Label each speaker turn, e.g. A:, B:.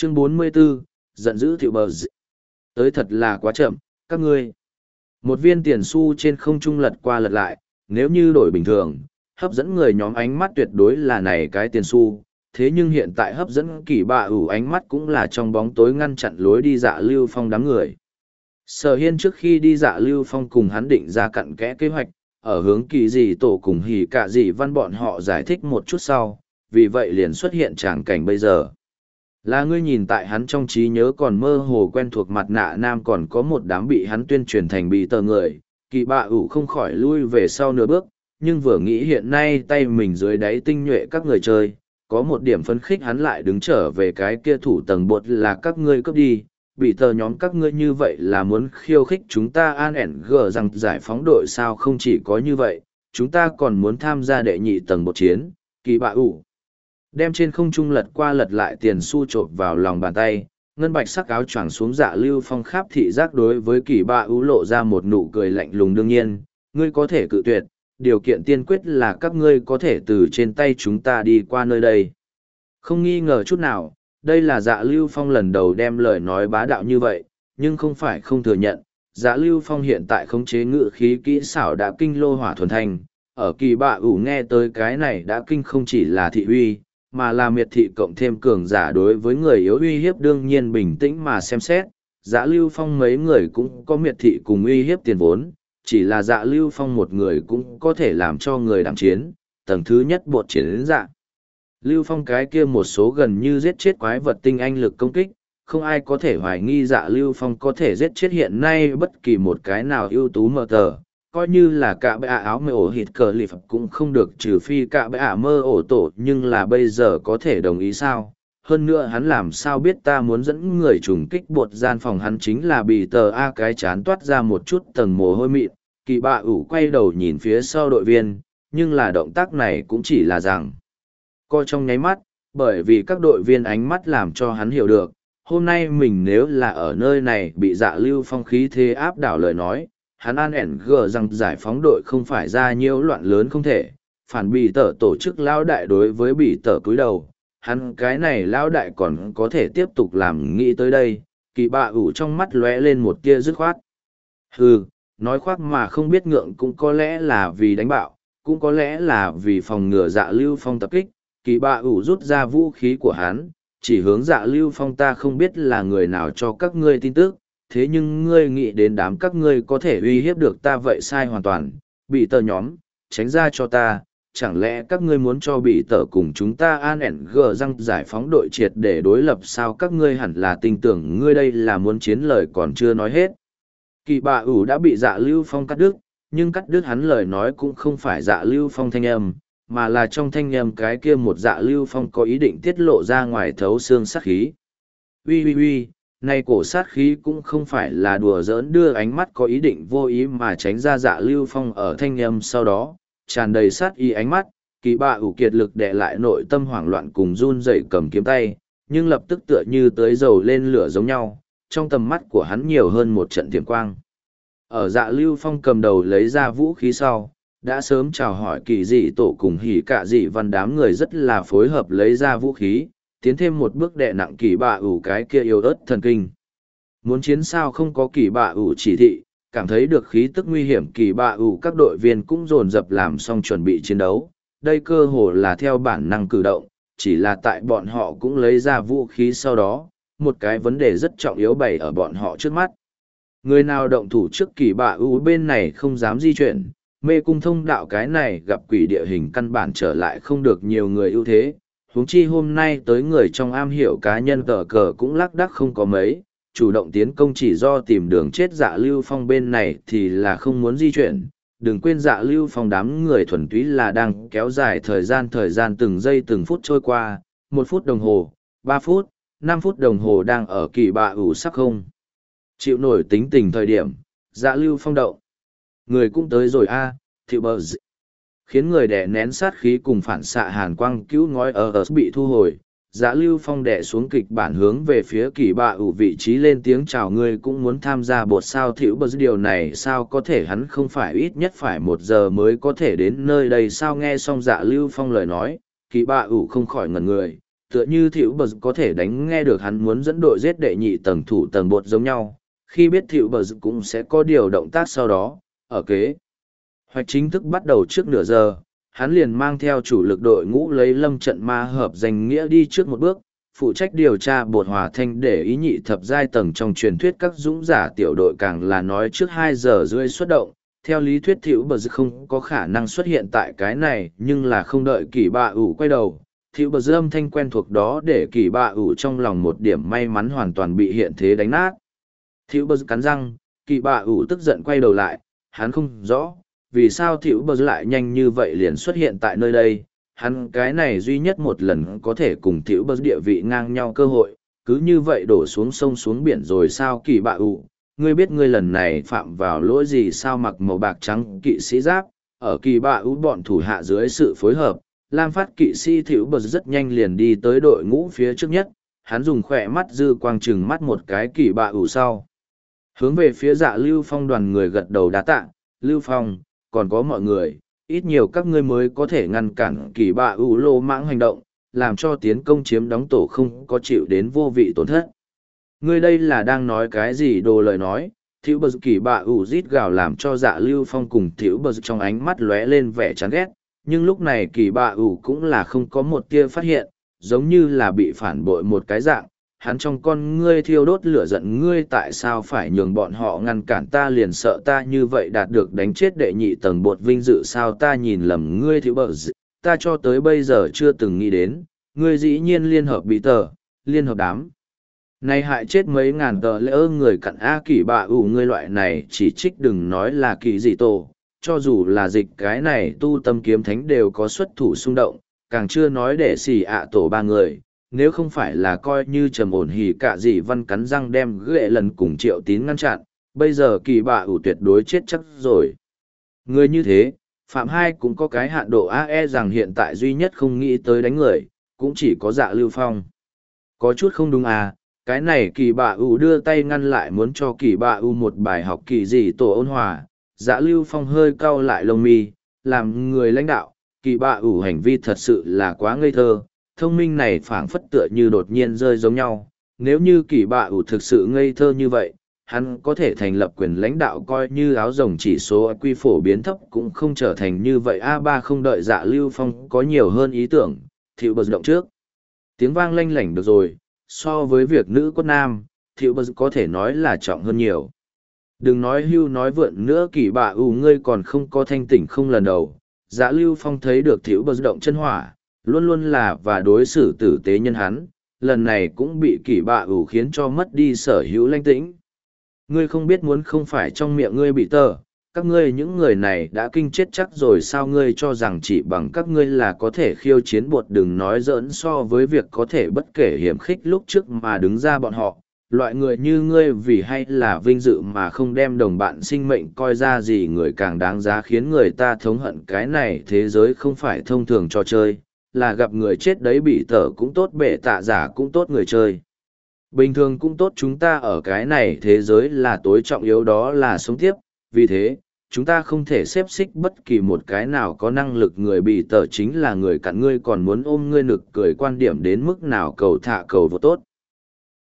A: Chương 44, giận dữ Thiệu Bờ Tới thật là quá chậm, các ngươi. Một viên tiền xu trên không trung lật qua lật lại, nếu như đổi bình thường, hấp dẫn người nhóm ánh mắt tuyệt đối là này cái tiền xu. Thế nhưng hiện tại hấp dẫn Kỳ Bạ Ủ ánh mắt cũng là trong bóng tối ngăn chặn lối đi Dạ Lưu Phong đám người. Sở Hiên trước khi đi Dạ Lưu Phong cùng hắn định ra cặn kẽ kế hoạch, ở hướng Kỳ Dị Tổ cùng Hỉ Cả Dị Văn bọn họ giải thích một chút sau, vì vậy liền xuất hiện tràng cảnh bây giờ. Là ngươi nhìn tại hắn trong trí nhớ còn mơ hồ quen thuộc mặt nạ nam còn có một đám bị hắn tuyên truyền thành bị tờ người, Kỳ Bạ Ủ không khỏi lui về sau nửa bước, nhưng vừa nghĩ hiện nay tay mình dưới đáy tinh nhuệ các người chơi, có một điểm phấn khích hắn lại đứng trở về cái kia thủ tầng bột là các ngươi cướp đi, bị tờ nhóm các ngươi như vậy là muốn khiêu khích chúng ta an ẻn gờ rằng giải phóng đội sao không chỉ có như vậy, chúng ta còn muốn tham gia đệ nhị tầng bột chiến, Kỳ Bạ Ủ. Đem trên không trung lật qua lật lại tiền xu chộp vào lòng bàn tay, ngân bạch sắc áo choàng xuống Dạ Lưu Phong khắp thị giác đối với Kỳ Bạ Ủ lộ ra một nụ cười lạnh lùng đương nhiên, ngươi có thể cự tuyệt, điều kiện tiên quyết là các ngươi có thể từ trên tay chúng ta đi qua nơi đây. Không nghi ngờ chút nào, đây là Dạ Lưu Phong lần đầu đem lời nói bá đạo như vậy, nhưng không phải không thừa nhận, Dạ Lưu Phong hiện tại khống chế ngự khí kỹ xảo đã kinh lô hỏa thuần thành, ở Kỳ Bạ Ủ nghe tới cái này đã kinh không chỉ là thị uy, mà là miệt thị cộng thêm cường giả đối với người yếu uy hiếp đương nhiên bình tĩnh mà xem xét, Dạ Lưu Phong mấy người cũng có miệt thị cùng uy hiếp tiền vốn, chỉ là Dạ Lưu Phong một người cũng có thể làm cho người đảm chiến, tầng thứ nhất bột chiến đến Dạ Lưu Phong cái kia một số gần như giết chết quái vật tinh anh lực công kích, không ai có thể hoài nghi Dạ Lưu Phong có thể giết chết hiện nay bất kỳ một cái nào ưu tú mờ tờ, coi như là cả bệ áo mơ ổ hít cờ lì phật cũng không được trừ phi cả bệ ả mơ ổ tổ nhưng là bây giờ có thể đồng ý sao. Hơn nữa hắn làm sao biết ta muốn dẫn người trùng kích bột gian phòng hắn chính là bị tờ A cái chán toát ra một chút tầng mồ hôi mịn, Kỳ Bạ Ủ quay đầu nhìn phía sau đội viên, nhưng là động tác này cũng chỉ là rằng coi trong nháy mắt, bởi vì các đội viên ánh mắt làm cho hắn hiểu được, hôm nay mình nếu là ở nơi này bị Dạ Lưu Phong khí thế áp đảo lời nói, hắn an ẻn gờ rằng giải phóng đội không phải ra nhiễu loạn lớn không thể, phản bị tờ tổ chức lão đại đối với bị tờ cúi đầu, hắn cái này lão đại còn có thể tiếp tục làm nghĩ tới đây, Kỳ Bạ Ủ trong mắt lóe lên một tia dứt khoát. Hừ, nói khoác mà không biết ngượng cũng có lẽ là vì đánh bạo, cũng có lẽ là vì phòng ngừa Dạ Lưu Phong tập kích, Kỳ Bạ Ủ rút ra vũ khí của hắn, chỉ hướng Dạ Lưu Phong ta không biết là người nào cho các ngươi tin tức, thế nhưng ngươi nghĩ đến đám các ngươi có thể uy hiếp được ta vậy sai hoàn toàn, bị tờ nhóm, tránh ra cho ta, chẳng lẽ các ngươi muốn cho bị tờ cùng chúng ta an ẻn gờ răng giải phóng đội triệt để đối lập sao các ngươi hẳn là tin tưởng ngươi đây là muốn chiến lời còn chưa nói hết. Kỳ Bạ Ủ đã bị Dạ Lưu Phong cắt đứt, nhưng cắt đứt hắn lời nói cũng không phải Dạ Lưu Phong thanh âm, mà là trong thanh âm cái kia một Dạ Lưu Phong có ý định tiết lộ ra ngoài thấu xương sát khí. Ui ui ui, nay cổ sát khí cũng không phải là đùa giỡn đưa ánh mắt có ý định vô ý mà tránh ra Dạ Lưu Phong ở thanh âm sau đó, tràn đầy sát ý ánh mắt, Kỳ Bạ Ủ kiệt lực đè lại nội tâm hoảng loạn cùng run rẩy cầm kiếm tay, nhưng lập tức tựa như tới dầu lên lửa giống nhau, trong tầm mắt của hắn nhiều hơn một trận thiểm quang. Ở Dạ Lưu Phong cầm đầu lấy ra vũ khí sau, đã sớm chào hỏi Kỳ Dị Tổ cùng Hỉ Cả Dị Văn đám người rất là phối hợp lấy ra vũ khí, tiến thêm một bước đè nặng Kỳ Bạ Ủ cái kia yếu ớt thần kinh. Muốn chiến sao không có Kỳ Bạ Ủ chỉ thị, cảm thấy được khí tức nguy hiểm Kỳ Bạ Ủ các đội viên cũng dồn dập làm xong chuẩn bị chiến đấu. Đây cơ hồ là theo bản năng cử động, chỉ là tại bọn họ cũng lấy ra vũ khí sau đó, một cái vấn đề rất trọng yếu bày ở bọn họ trước mắt. Người nào động thủ trước Kỳ Bạ Ủ bên này không dám di chuyển, mê cung thông đạo cái này gặp quỷ địa hình căn bản trở lại không được nhiều người ưu thế. Huống chi hôm nay tới người trong am hiểu cá nhân cờ cờ cũng lác đác không có mấy, chủ động tiến công chỉ do tìm đường chết Dạ Lưu Phong bên này thì là không muốn di chuyển. Đừng quên Dạ Lưu Phong đám người thuần túy là đang kéo dài thời gian từng giây từng phút trôi qua, 1 phút đồng hồ, 3 phút, 5 phút đồng hồ đang ở Kỳ Bạ Ủ sắp không chịu nổi tính tình thời điểm, Dạ Lưu Phong động. Người cũng tới rồi a, Thiệu Bờ khiến người đè nén sát khí cùng phản xạ hàn quang cứu ngói ở bị thu hồi. Dạ Lưu Phong đè xuống kịch bản hướng về phía Kỳ Bạ Ủ vị trí lên tiếng chào ngươi cũng muốn tham gia bột sao Thiệu Bờ điều này sao có thể hắn không phải ít nhất phải 1 giờ mới có thể đến nơi đây sao nghe xong Dạ Lưu Phong lời nói, Kỳ Bạ Ủ không khỏi ngẩn người, tựa như Thiệu Bờ có thể đánh nghe được hắn muốn dẫn đội giết đệ nhị tầng thủ tầng bột giống nhau, khi biết Thiệu Bờ cũng sẽ có điều động tác sau đó, ở kế. Hoạch chính thức bắt đầu trước nửa giờ, hắn liền mang theo chủ lực đội ngũ lấy lâm trận ma hợp danh nghĩa đi trước một bước, phụ trách điều tra bột hòa thanh để ý nhị thập giai tầng trong truyền thuyết các dũng giả tiểu đội càng là nói trước 2 giờ rưỡi xuất động. Theo lý thuyết Thiệu Bờ không có khả năng xuất hiện tại cái này, nhưng là không đợi Kỳ Bạ Ủ quay đầu. Thiệu Bờ âm thanh quen thuộc đó để Kỳ Bạ Ủ trong lòng một điểm may mắn hoàn toàn bị hiện thế đánh nát. Thiệu Bờ cắn răng, Kỳ Bạ Ủ tức giận quay đầu lại, hắn không rõ, vì sao Thiệu Bờ lại nhanh như vậy liền xuất hiện tại nơi đây. Hắn cái này duy nhất một lần có thể cùng Thiệu Bờ địa vị ngang nhau cơ hội, cứ như vậy đổ xuống sông xuống biển rồi sao Kỳ Bạ Ủ. Ngươi biết ngươi lần này phạm vào lỗi gì sao? Mặc màu bạc trắng kỵ sĩ giáp, ở Kỳ Bạ Ủ bọn thủ hạ dưới sự phối hợp, Lam Phát kỵ sĩ Thiệu Bờ rất nhanh liền đi tới đội ngũ phía trước nhất, hắn dùng khỏe mắt dư quang chừng mắt một cái Kỳ Bạ Ủ sau. Hướng về phía Dạ Lưu Phong đoàn người gật đầu đá tạ, Lưu Phong, còn có mọi người, ít nhiều các ngươi mới có thể ngăn cản Kỳ Bạ Ủ lô mãng hành động, làm cho tiến công chiếm đóng tổ không có chịu đến vô vị tổn thất. Ngươi đây là đang nói cái gì đồ lời nói? Thiệu Bờ Kỳ Bạ Ủ rít gào làm cho Dạ Lưu Phong cùng Thiệu Bờ trong ánh mắt lóe lên vẻ chán ghét, nhưng lúc này Kỳ Bạ Ủ cũng là không có một tia phát hiện, giống như là bị phản bội một cái dạng. Hắn trong con ngươi thiêu đốt lửa giận, ngươi tại sao phải nhường bọn họ ngăn cản ta, liền sợ ta như vậy đạt được đánh chết đệ nhị tầng bột vinh dự sao? Ta nhìn lầm ngươi Thiệu Bờ, ta cho tới bây giờ chưa từng nghĩ đến, ngươi dĩ nhiên liên hợp bị tờ, liên hợp đám. Này hại chết mấy ngàn tờ lỡ người cặn Kỳ Bạ Ủ, ngươi loại này chỉ trích đừng nói là Kỳ gì tổ, cho dù là dịch cái này tu tâm kiếm thánh đều có xuất thủ xung động, càng chưa nói để xì tổ ba người, nếu không phải là coi như trầm ổn hỉ cả gì văn cắn răng đem ghệ lần cùng Triệu Tín ngăn chặn, bây giờ Kỳ Bạ Ủ tuyệt đối chết chắc rồi. Người như thế, Phạm Hai cũng có cái hạn độ rằng hiện tại duy nhất không nghĩ tới đánh người, cũng chỉ có Dạ Lưu Phong. Có chút không đúng à, cái này Kỳ Bạ Ủ đưa tay ngăn lại muốn cho Kỳ Bạ Ủ một bài học kỳ gì tổ ôn hòa. Dạ Lưu Phong hơi cau lại lông mi, làm người lãnh đạo, Kỳ Bạ Ủ hành vi thật sự là quá ngây thơ, thông minh này phảng phất tựa như đột nhiên rơi giống nhau. Nếu như Kỳ Bạ Ủ thực sự ngây thơ như vậy, hắn có thể thành lập quyền lãnh đạo coi như áo rồng chỉ số quy phổ biến thấp cũng không trở thành như vậy. A3 không đợi Dạ Lưu Phong có nhiều hơn ý tưởng, Thiệu Bờ động trước. Tiếng vang lanh lảnh được rồi, so với việc nữ cốt nam, Thiệu Bờ có thể nói là trọng hơn nhiều. Đừng nói hưu nói vượn nữa, Kỳ Bạ Ủ ngươi còn không có thanh tỉnh không lần đầu. Dạ Lưu Phong thấy được Thiệu Bờ động chân hỏa, luôn luôn là và đối xử tử tế nhân hắn, lần này cũng bị Kỳ Bạ Ủ khiến cho mất đi sở hữu lãnh tĩnh. Ngươi không biết muốn không phải trong miệng ngươi bị tờ, các ngươi những người này đã kinh chết chắc rồi sao? Ngươi cho rằng chỉ bằng các ngươi là có thể khiêu chiến bột, đừng nói giỡn so với việc có thể bất kể hiểm khích lúc trước mà đứng ra bọn họ. Loại người như ngươi vì hay là vinh dự mà không đem đồng bạn sinh mệnh coi ra gì, người càng đáng giá khiến người ta thống hận. Cái này thế giới không phải thông thường trò chơi, là gặp người chết đấy bị tở cũng tốt, bệ tạ giả cũng tốt, người chơi bình thường cũng tốt, chúng ta ở cái này thế giới là tối trọng yếu đó là sống tiếp, vì thế chúng ta không thể xếp xích bất kỳ một cái nào có năng lực. Người bị tở chính là người cặn, ngươi còn muốn ôm ngươi nực cười quan điểm đến mức nào? Cầu thả cầu vô tốt.